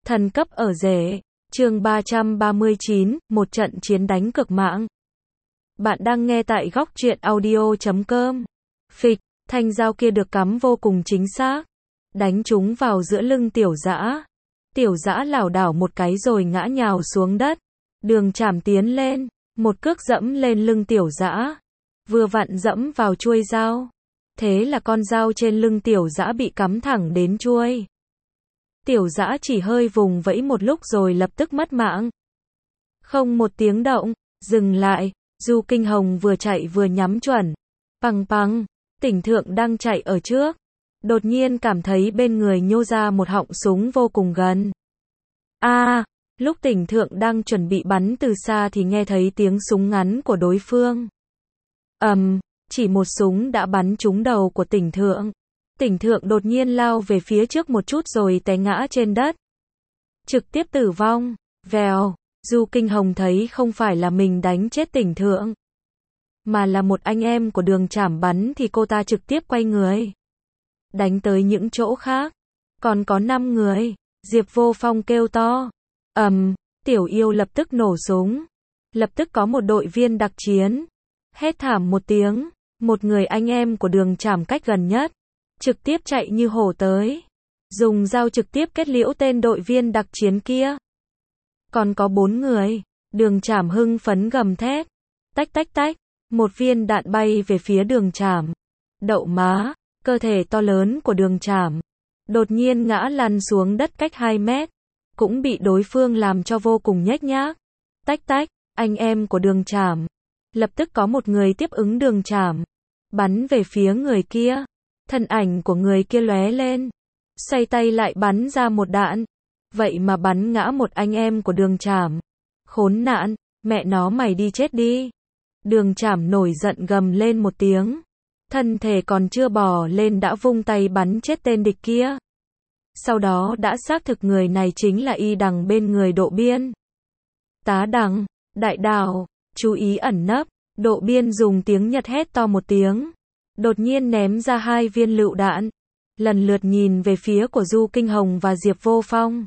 Thần cấp ở rể. Chương 339, một trận chiến đánh cực mạng. Bạn đang nghe tại góc truyện audio.com. Phịch, thanh dao kia được cắm vô cùng chính xác, đánh trúng vào giữa lưng Tiểu Dã. Tiểu Dã lảo đảo một cái rồi ngã nhào xuống đất. Đường Trảm tiến lên, một cước dẫm lên lưng Tiểu Dã, vừa vặn dẫm vào chuôi dao. Thế là con dao trên lưng Tiểu Dã bị cắm thẳng đến chuôi. Tiểu Dã chỉ hơi vùng vẫy một lúc rồi lập tức mất mạng. Không một tiếng động, dừng lại, Du Kinh Hồng vừa chạy vừa nhắm chuẩn. Pằng pằng, Tỉnh Thượng đang chạy ở trước, đột nhiên cảm thấy bên người nhô ra một họng súng vô cùng gần. Lúc Tỉnh Thượng đang chuẩn bị bắn từ xa thì nghe thấy tiếng súng ngắn của đối phương. Chỉ một súng đã bắn trúng đầu của Tỉnh Thượng. Tỉnh Thượng đột nhiên lao về phía trước một chút rồi té ngã trên đất, trực tiếp tử vong. Vèo, Du Kinh Hồng thấy không phải là mình đánh chết Tỉnh Thượng, mà là một anh em của Đường Trảm bắn thì cô ta trực tiếp quay người, đánh tới những chỗ khác. Còn có 5 người, Diệp Vô Phong kêu to. Tiểu Yêu lập tức nổ súng. Lập tức có một đội viên đặc chiến, hét thảm một tiếng, một người anh em của Đường Trảm cách gần nhất, trực tiếp chạy như hổ tới, dùng dao trực tiếp kết liễu tên đội viên đặc chiến kia. Còn có 4 người, Đường Trảm hưng phấn gầm thét. Tách tách tách, một viên đạn bay về phía Đường Trảm. Đậu má, cơ thể to lớn của Đường Trảm đột nhiên ngã lăn xuống đất cách 2 mét, cũng bị đối phương làm cho vô cùng nhếch nhác. Tách tách, anh em của Đường Trảm. Lập tức có một người tiếp ứng Đường Trảm, bắn về phía người kia. Thân ảnh của người kia lóe lên, xoay tay lại bắn ra một đạn. Vậy mà bắn ngã một anh em của Đường Trảm. Khốn nạn, mẹ nó mày đi chết đi. Đường Trảm nổi giận gầm lên một tiếng. Thân thể còn chưa bò lên đã vung tay bắn chết tên địch kia. Sau đó đã xác thực người này chính là Y Đằng bên người Độ Biên. Tá Đằng, đại đảo, chú ý ẩn nấp. Độ Biên dùng tiếng Nhật hét to một tiếng, đột nhiên ném ra 2 viên lựu đạn, lần lượt nhìn về phía của Du Kinh Hồng và Diệp Vô Phong.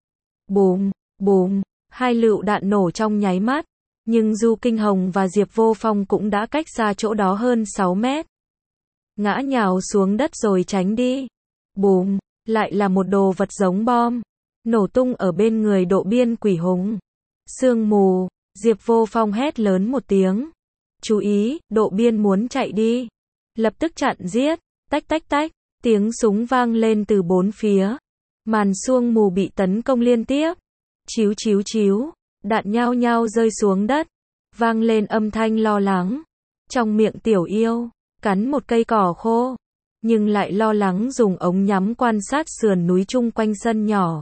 Bùm, bùm, 2 lựu đạn nổ trong nháy mắt, nhưng Du Kinh Hồng và Diệp Vô Phong cũng đã cách xa chỗ đó hơn 6 mét. Ngã nhào xuống đất rồi tránh đi. Bùm, lại là một đồ vật giống bom, nổ tung ở bên người Độ Biên Quỷ Hùng. Sương mù, Diệp Vô Phong hét lớn một tiếng. Chú ý, Độ Biên muốn chạy đi. Lập tức chặn giết. Tách tách tách, tiếng súng vang lên từ 4 phía. Màn sương mù bị tấn công liên tiếp. Chíu chíu chíu, đạn nhao nhao rơi xuống đất, vang lên âm thanh lo lắng. Trong miệng Tiểu Yêu cắn một cây cỏ khô, nhưng lại lo lắng dùng ống nhắm quan sát sườn núi chung quanh sân nhỏ.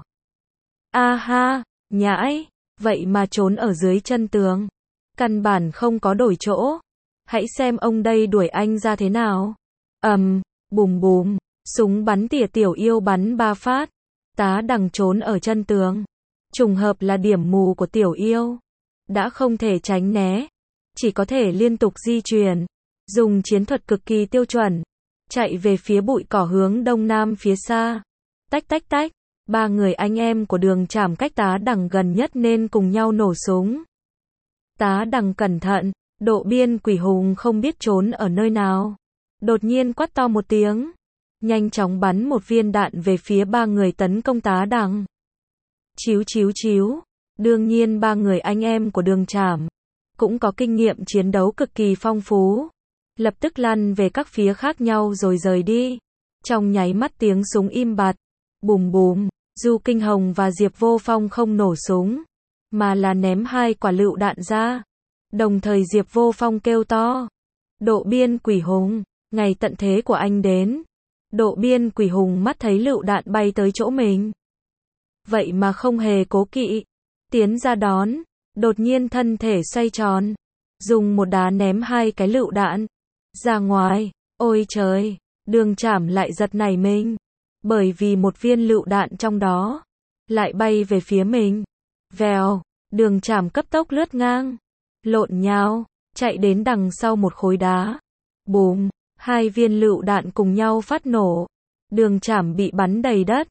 Nhãi, vậy mà trốn ở dưới chân tường, căn bản không có đổi chỗ. Hãy xem ông đây đuổi anh ra thế nào. Bùm bùm, súng bắn tỉa Tiểu Yêu bắn 3 phát. Tá Đằng trốn ở chân tường, trùng hợp là điểm mù của Tiểu Yêu, đã không thể tránh né, chỉ có thể liên tục di chuyển, dùng chiến thuật cực kỳ tiêu chuẩn, chạy về phía bụi cỏ hướng đông nam phía xa. Tách tách tách, 3 người anh em của Đường Trảm cách Tá Đằng gần nhất nên cùng nhau nổ súng. Tá Đằng cẩn thận, Độ Biên Quỷ Hùng không biết trốn ở nơi nào, đột nhiên quát to một tiếng, nhanh chóng bắn một viên đạn về phía 3 người tấn công Tá Đằng. Chíu chíu chíu, đương nhiên 3 người anh em của Đường Trảm cũng có kinh nghiệm chiến đấu cực kỳ phong phú, lập tức lăn về các phía khác nhau rồi rời đi. Trong nháy mắt tiếng súng im bặt. Bùm bùm, Du Kinh Hồng và Diệp Vô Phong không nổ súng, mà là ném 2 quả lựu đạn ra. Đồng thời Diệp Vô Phong kêu to. Độ Biên Quỷ Hùng, ngày tận thế của anh đến. Độ Biên Quỷ Hùng mắt thấy lựu đạn bay tới chỗ mình, vậy mà không hề cố kỵ, tiến ra đón, đột nhiên thân thể xoay tròn, dùng một đá ném 2 cái lựu đạn ra ngoài. Ôi trời, Đường Trảm lại giật nảy mình, bởi vì một viên lựu đạn trong đó lại bay về phía mình. Vèo, Đường Trảm cấp tốc lướt ngang, lộn nhào, chạy đến đằng sau một khối đá. Bùm, 2 viên lựu đạn cùng nhau phát nổ. Đường Trảm bị bắn đầy đất.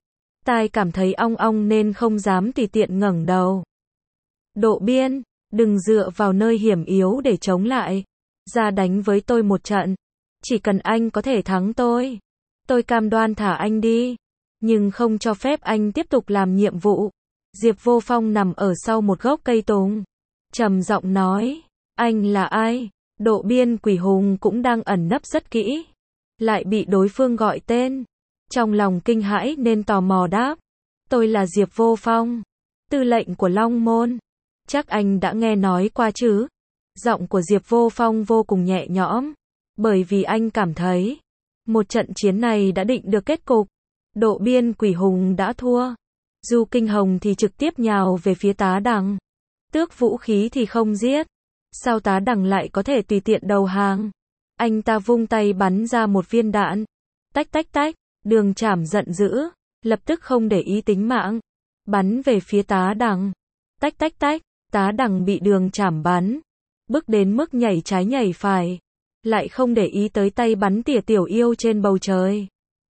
tai cảm thấy ong ong nên không dám tùy tiện ngẩng đầu. Độ Biên, đừng dựa vào nơi hiểm yếu để chống lại. Ra đánh với tôi một trận. Chỉ cần anh có thể thắng tôi cam đoan thả anh đi. Nhưng không cho phép anh tiếp tục làm nhiệm vụ. Diệp Vô Phong nằm ở sau một gốc cây tùng. Trầm giọng nói, anh là ai? Độ Biên Quỷ Hùng cũng đang ẩn nấp rất kỹ. Lại bị đối phương gọi tên. Trong lòng kinh hãi nên tò mò đáp. Tôi là Diệp Vô Phong, tư lệnh của Long Môn. Chắc anh đã nghe nói qua chứ? Giọng của Diệp Vô Phong vô cùng nhẹ nhõm. Bởi vì anh cảm thấy, một trận chiến này đã định được kết cục. Độ Biên Quỷ Hùng đã thua. Du Kinh Hồng thì trực tiếp nhào về phía Tá Đằng. Tước vũ khí thì không giết. Sao Tá Đằng lại có thể tùy tiện đầu hàng? Anh ta vung tay bắn ra một viên đạn. Tách tách tách, Đường Trảm giận dữ, lập tức không để ý tính mạng, bắn về phía Tá Đằng. Tách tách tách, Tá Đằng bị Đường Trảm bắn, bức đến mức nhảy trái nhảy phải, lại không để ý tới tay bắn tỉa Tiểu Yêu trên bầu trời.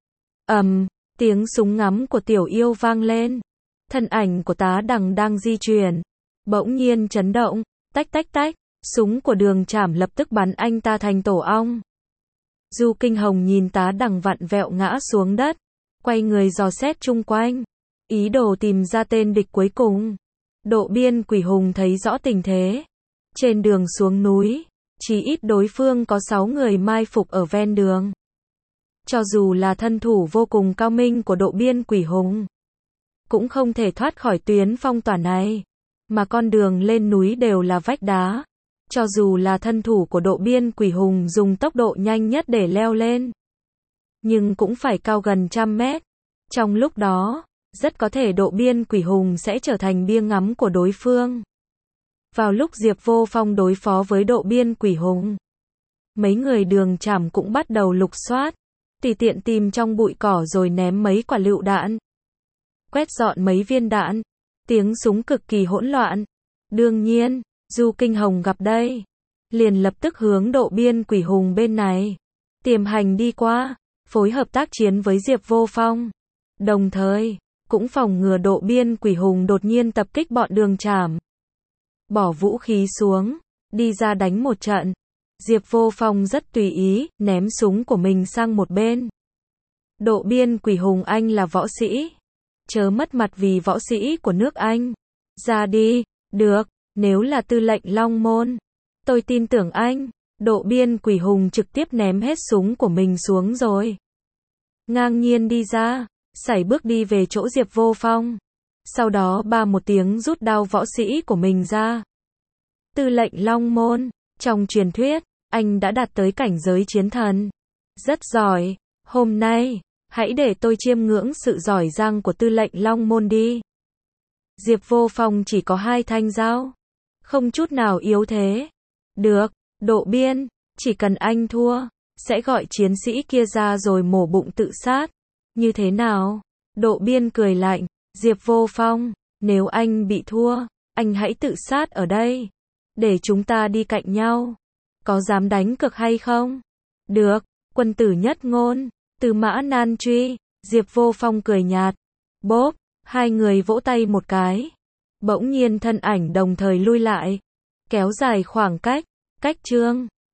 Tiếng súng ngắm của Tiểu Yêu vang lên. Thân ảnh của Tá Đằng đang di chuyển, bỗng nhiên chấn động, tách tách tách, súng của Đường Trảm lập tức bắn anh ta thành tổ ong. Du Kinh Hồng nhìn Tá Đằng vặn vẹo ngã xuống đất, quay người dò xét chung quanh, ý đồ tìm ra tên địch cuối cùng. Độ Biên Quỷ Hùng thấy rõ tình thế. Trên đường xuống núi, chỉ ít đối phương có 6 người mai phục ở ven đường. Cho dù là thân thủ vô cùng cao minh của Độ Biên Quỷ Hùng, cũng không thể thoát khỏi tuyến phong tỏa này. Mà con đường lên núi đều là vách đá. Cho dù là thân thủ của Độ Biên Quỷ Hùng dùng tốc độ nhanh nhất để leo lên, nhưng cũng phải cao gần 100 mét. Trong lúc đó, rất có thể Độ Biên Quỷ Hùng sẽ trở thành bia ngắm của đối phương. Vào lúc Diệp Vô Phong đối phó với Độ Biên Quỷ Hùng, mấy người Đường Trảm cũng bắt đầu lục soát, tùy tiện tìm trong bụi cỏ rồi ném mấy quả lựu đạn, quét dọn mấy viên đạn, tiếng súng cực kỳ hỗn loạn. Đương nhiên, Du Kinh Hồng gặp đây, liền lập tức hướng Độ Biên Quỷ Hùng bên này tiềm hành đi qua, phối hợp tác chiến với Diệp Vô Phong, đồng thời cũng phòng ngừa Độ Biên Quỷ Hùng đột nhiên tập kích bọn Đường Trảm. Bỏ vũ khí xuống, đi ra đánh một trận. Diệp Vô Phong rất tùy ý, ném súng của mình sang một bên. Độ Biên Quỷ Hùng, anh là võ sĩ, chớ mất mặt vì võ sĩ của nước Anh. Ra đi. Được, nếu là tư lệnh Long Môn, tôi tin tưởng anh. Độ Biên Quỷ Hùng trực tiếp ném hết súng của mình xuống rồi ngang nhiên đi ra, sải bước đi về chỗ Diệp Vô Phong. Sau đó ba một tiếng rút đao võ sĩ của mình ra. Tư lệnh Long Môn, trong truyền thuyết, anh đã đạt tới cảnh giới chiến thần. Rất giỏi, hôm nay, hãy để tôi chiêm ngưỡng sự giỏi giang của tư lệnh Long Môn đi. Diệp Vô Phong chỉ có 2 thanh dao, không chút nào yếu thế. Được, Độ Biên, chỉ cần anh thua, sẽ gọi chiến sĩ kia ra rồi mổ bụng tự sát. Như thế nào? Độ Biên cười lạnh. Diệp Vô Phong, nếu anh bị thua, anh hãy tự sát ở đây, để chúng ta đi cạnh nhau. Có dám đánh cược hay không? Được, quân tử nhất ngôn, Từ Mã Nan truy. Diệp Vô Phong cười nhạt. Bốp, hai người vỗ tay một cái. Bỗng nhiên thân ảnh đồng thời lui lại, kéo dài khoảng cách. Cách chương